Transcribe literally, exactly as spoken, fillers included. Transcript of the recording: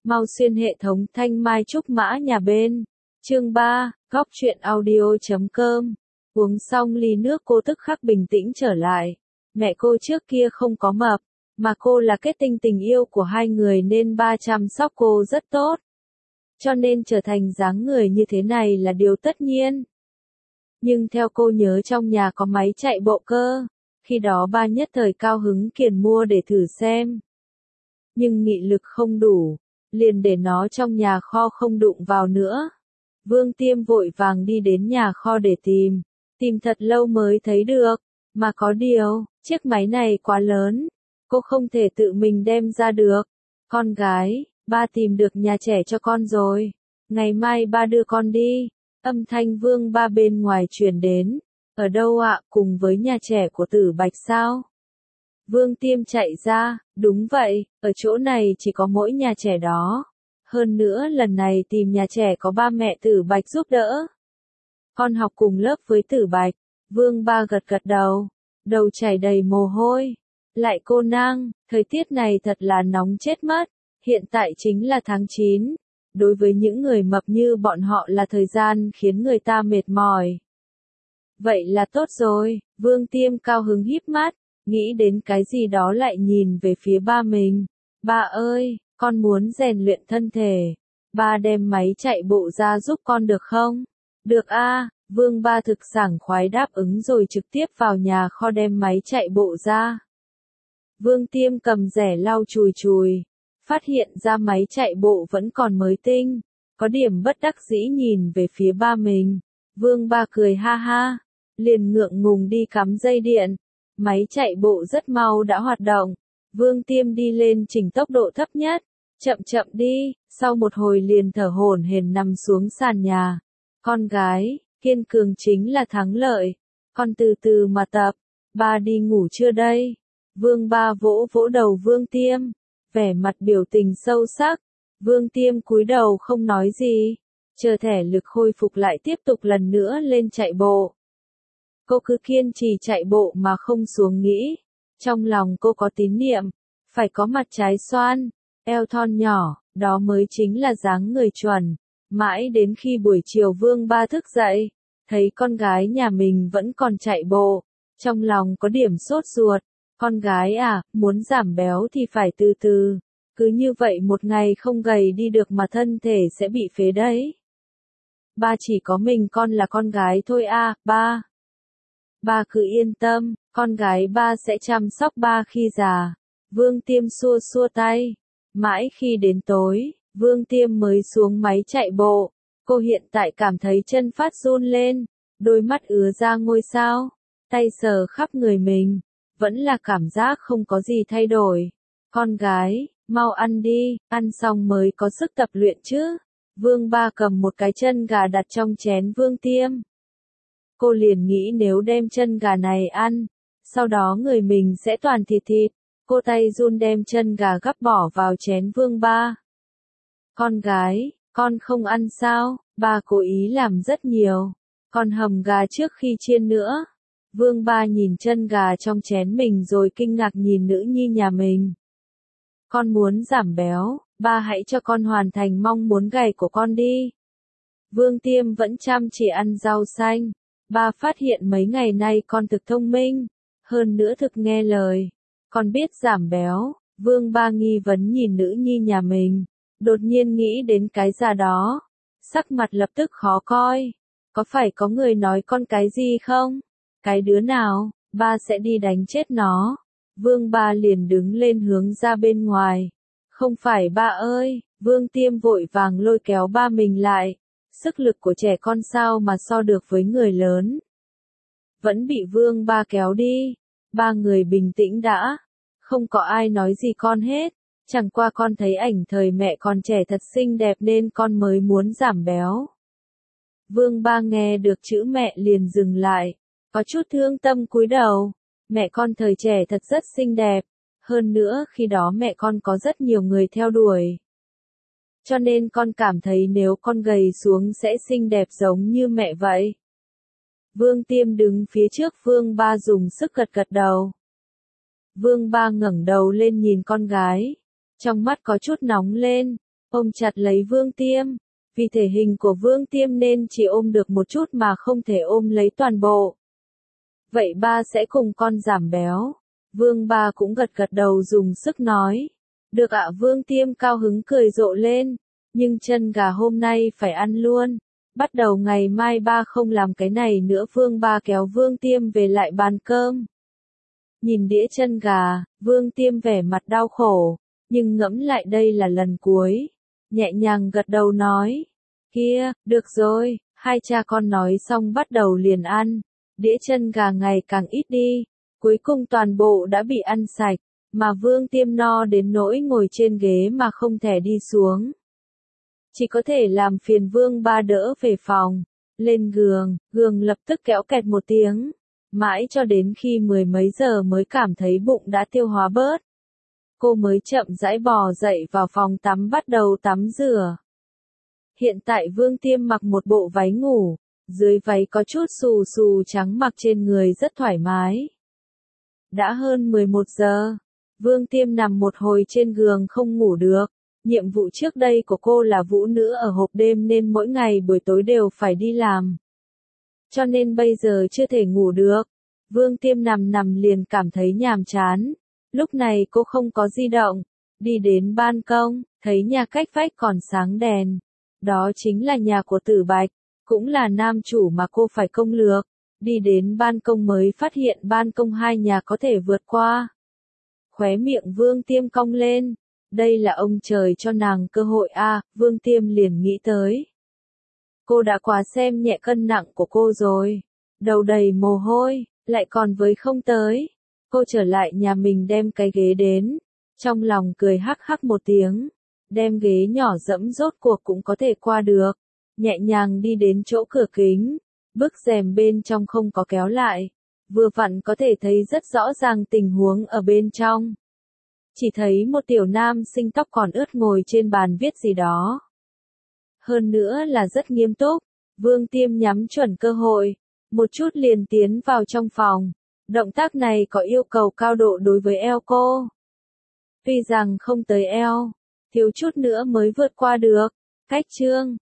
Mau xuyên hệ thống thanh mai trúc mã nhà bên. Chương ba, góc truyện audio chấm com. Uống xong ly nước cô tức khắc bình tĩnh trở lại. Mẹ cô trước kia không có mập, mà cô là kết tinh tình yêu của hai người nên ba chăm sóc cô rất tốt. Cho nên trở thành dáng người như thế này là điều tất nhiên. Nhưng theo cô nhớ trong nhà có máy chạy bộ cơ, khi đó ba nhất thời cao hứng kiền mua để thử xem. Nhưng nghị lực không đủ, liền để nó trong nhà kho không đụng vào nữa. Vương Tiêm vội vàng đi đến nhà kho để tìm, tìm thật lâu mới thấy được, mà có điều, chiếc máy này quá lớn, cô không thể tự mình đem ra được. Con gái, ba tìm được nhà trẻ cho con rồi, ngày mai ba đưa con đi. Âm thanh Vương ba bên ngoài truyền đến. Ở đâu ạ? Cùng với nhà trẻ của Tử Bạch sao? Vương Tiêm chạy ra, đúng vậy, ở chỗ này chỉ có mỗi nhà trẻ đó. Hơn nữa lần này tìm nhà trẻ có ba mẹ Tử Bạch giúp đỡ. Con học cùng lớp với Tử Bạch. Vương ba gật gật đầu, đầu chảy đầy mồ hôi. Lại cô nang, thời tiết này thật là nóng chết mất. Hiện tại chính là tháng chín. Đối với những người mập như bọn họ là thời gian khiến người ta mệt mỏi. Vậy là tốt rồi, Vương Tiêm cao hứng híp mắt, nghĩ đến cái gì đó lại nhìn về phía ba mình. Ba ơi, con muốn rèn luyện thân thể. Ba đem máy chạy bộ ra giúp con được không? Được a, Vương ba thực sảng khoái đáp ứng rồi trực tiếp vào nhà kho đem máy chạy bộ ra. Vương Tiêm cầm rẻ lau chùi chùi. Phát hiện ra máy chạy bộ vẫn còn mới tinh, có điểm bất đắc dĩ nhìn về phía ba mình. Vương ba cười ha ha, liền ngượng ngùng đi cắm dây điện. Máy chạy bộ rất mau đã hoạt động. Vương Tiêm đi lên chỉnh tốc độ thấp nhất, chậm chậm đi, sau một hồi liền thở hổn hển nằm xuống sàn nhà. Con gái, kiên cường chính là thắng lợi, con từ từ mà tập. Ba đi ngủ chưa đây? Vương ba vỗ vỗ đầu Vương Tiêm. Vẻ mặt biểu tình sâu sắc, Vương Tiêm cúi đầu không nói gì, chờ thể lực khôi phục lại tiếp tục lần nữa lên chạy bộ. Cô cứ kiên trì chạy bộ mà không xuống nghĩ, trong lòng cô có tín niệm, phải có mặt trái xoan, eo thon nhỏ, đó mới chính là dáng người chuẩn. Mãi đến khi buổi chiều Vương ba thức dậy, thấy con gái nhà mình vẫn còn chạy bộ, trong lòng có điểm sốt ruột. Con gái à, muốn giảm béo thì phải từ từ, cứ như vậy một ngày không gầy đi được mà thân thể sẽ bị phế đấy. Ba chỉ có mình con là con gái thôi à, ba. Ba cứ yên tâm, con gái ba sẽ chăm sóc ba khi già. Vương Tiêm xua xua tay. Mãi khi đến tối, Vương Tiêm mới xuống máy chạy bộ. Cô hiện tại cảm thấy chân phát run lên, đôi mắt ứa ra ngôi sao, tay sờ khắp người mình. Vẫn là cảm giác không có gì thay đổi. Con gái, mau ăn đi, ăn xong mới có sức tập luyện chứ. Vương ba cầm một cái chân gà đặt trong chén Vương Tiêm. Cô liền nghĩ nếu đem chân gà này ăn, sau đó người mình sẽ toàn thịt thịt. Cô tay run đem chân gà gắp bỏ vào chén Vương ba. Con gái, con không ăn sao? Ba cố ý làm rất nhiều. Còn hầm gà trước khi chiên nữa. Vương ba nhìn chân gà trong chén mình rồi kinh ngạc nhìn nữ nhi nhà mình. Con muốn giảm béo, ba hãy cho con hoàn thành mong muốn gầy của con đi. Vương Tiêm vẫn chăm chỉ ăn rau xanh. Ba phát hiện mấy ngày nay con thực thông minh, hơn nữa thực nghe lời. Con biết giảm béo. Vương ba nghi vấn nhìn nữ nhi nhà mình, đột nhiên nghĩ đến cái già đó. Sắc mặt lập tức khó coi. Có phải có người nói con cái gì không? Cái đứa nào, ba sẽ đi đánh chết nó. Vương ba liền đứng lên hướng ra bên ngoài. Không phải ba ơi, Vương Tiêm vội vàng lôi kéo ba mình lại. Sức lực của trẻ con sao mà so được với người lớn. Vẫn bị Vương ba kéo đi. Ba người bình tĩnh đã. Không có ai nói gì con hết. Chẳng qua con thấy ảnh thời mẹ còn trẻ thật xinh đẹp nên con mới muốn giảm béo. Vương ba nghe được chữ mẹ liền dừng lại. Có chút thương tâm cúi đầu. Mẹ con thời trẻ thật rất xinh đẹp. Hơn nữa khi đó mẹ con có rất nhiều người theo đuổi. Cho nên con cảm thấy nếu con gầy xuống sẽ xinh đẹp giống như mẹ vậy. Vương Tiêm đứng phía trước Vương ba dùng sức gật gật đầu. Vương ba ngẩng đầu lên nhìn con gái. Trong mắt có chút nóng lên. ôm chặt lấy Vương Tiêm. Vì thể hình của Vương Tiêm nên chỉ ôm được một chút mà không thể ôm lấy toàn bộ. Vậy ba sẽ cùng con giảm béo. Vương ba cũng gật gật đầu dùng sức nói. Được ạ. Vương Tiêm cao hứng cười rộ lên. Nhưng chân gà hôm nay phải ăn luôn. Bắt đầu ngày mai ba không làm cái này nữa. Vương ba kéo Vương Tiêm về lại bàn cơm. Nhìn đĩa chân gà, Vương Tiêm vẻ mặt đau khổ. Nhưng ngẫm lại đây là lần cuối. Nhẹ nhàng gật đầu nói. Kia, được rồi. Hai cha con nói xong bắt đầu liền ăn. Đĩa chân gà ngày càng ít đi. Cuối cùng toàn bộ đã bị ăn sạch. Mà Vương Tiêm no đến nỗi ngồi trên ghế mà không thể đi xuống. Chỉ có thể làm phiền Vương ba đỡ về phòng. Lên giường, giường lập tức kéo kẹt một tiếng. Mãi cho đến khi mười mấy giờ mới cảm thấy bụng đã tiêu hóa bớt. Cô mới chậm rãi bò dậy vào phòng tắm bắt đầu tắm rửa. Hiện tại Vương Tiêm mặc một bộ váy ngủ. Dưới váy có chút xù xù trắng mặc trên người rất thoải mái. Đã hơn mười một giờ. Vương Tiêm nằm một hồi trên giường không ngủ được. Nhiệm vụ trước đây của cô là vũ nữ ở hộp đêm nên mỗi ngày buổi tối đều phải đi làm. Cho nên bây giờ chưa thể ngủ được. Vương Tiêm nằm nằm liền cảm thấy nhàm chán. Lúc này cô không có di động. Đi đến ban công, thấy nhà cách vách còn sáng đèn. Đó chính là nhà của Tử Bạch. Cũng là nam chủ mà cô phải công lược. Đi đến ban công mới phát hiện ban công hai nhà có thể vượt qua. Khóe miệng Vương Tiêm cong lên. Đây là ông trời cho nàng cơ hội a. À, Vương Tiêm liền nghĩ tới. Cô đã quá xem nhẹ cân nặng của cô rồi. Đầu đầy mồ hôi, lại còn với không tới. Cô trở lại nhà mình đem cái ghế đến. Trong lòng cười hắc hắc một tiếng. Đem ghế nhỏ dẫm rốt cuộc cũng có thể qua được. Nhẹ nhàng đi đến chỗ cửa kính. Bức rèm bên trong không có kéo lại. Vừa vặn có thể thấy rất rõ ràng tình huống ở bên trong. Chỉ thấy một tiểu nam sinh tóc còn ướt ngồi trên bàn viết gì đó. Hơn nữa là rất nghiêm túc. Vương Tiêm nhắm chuẩn cơ hội. Một chút liền tiến vào trong phòng. Động tác này có yêu cầu cao độ đối với eo cô. Tuy rằng không tới eo. Thiếu chút nữa mới vượt qua được. Cách chương.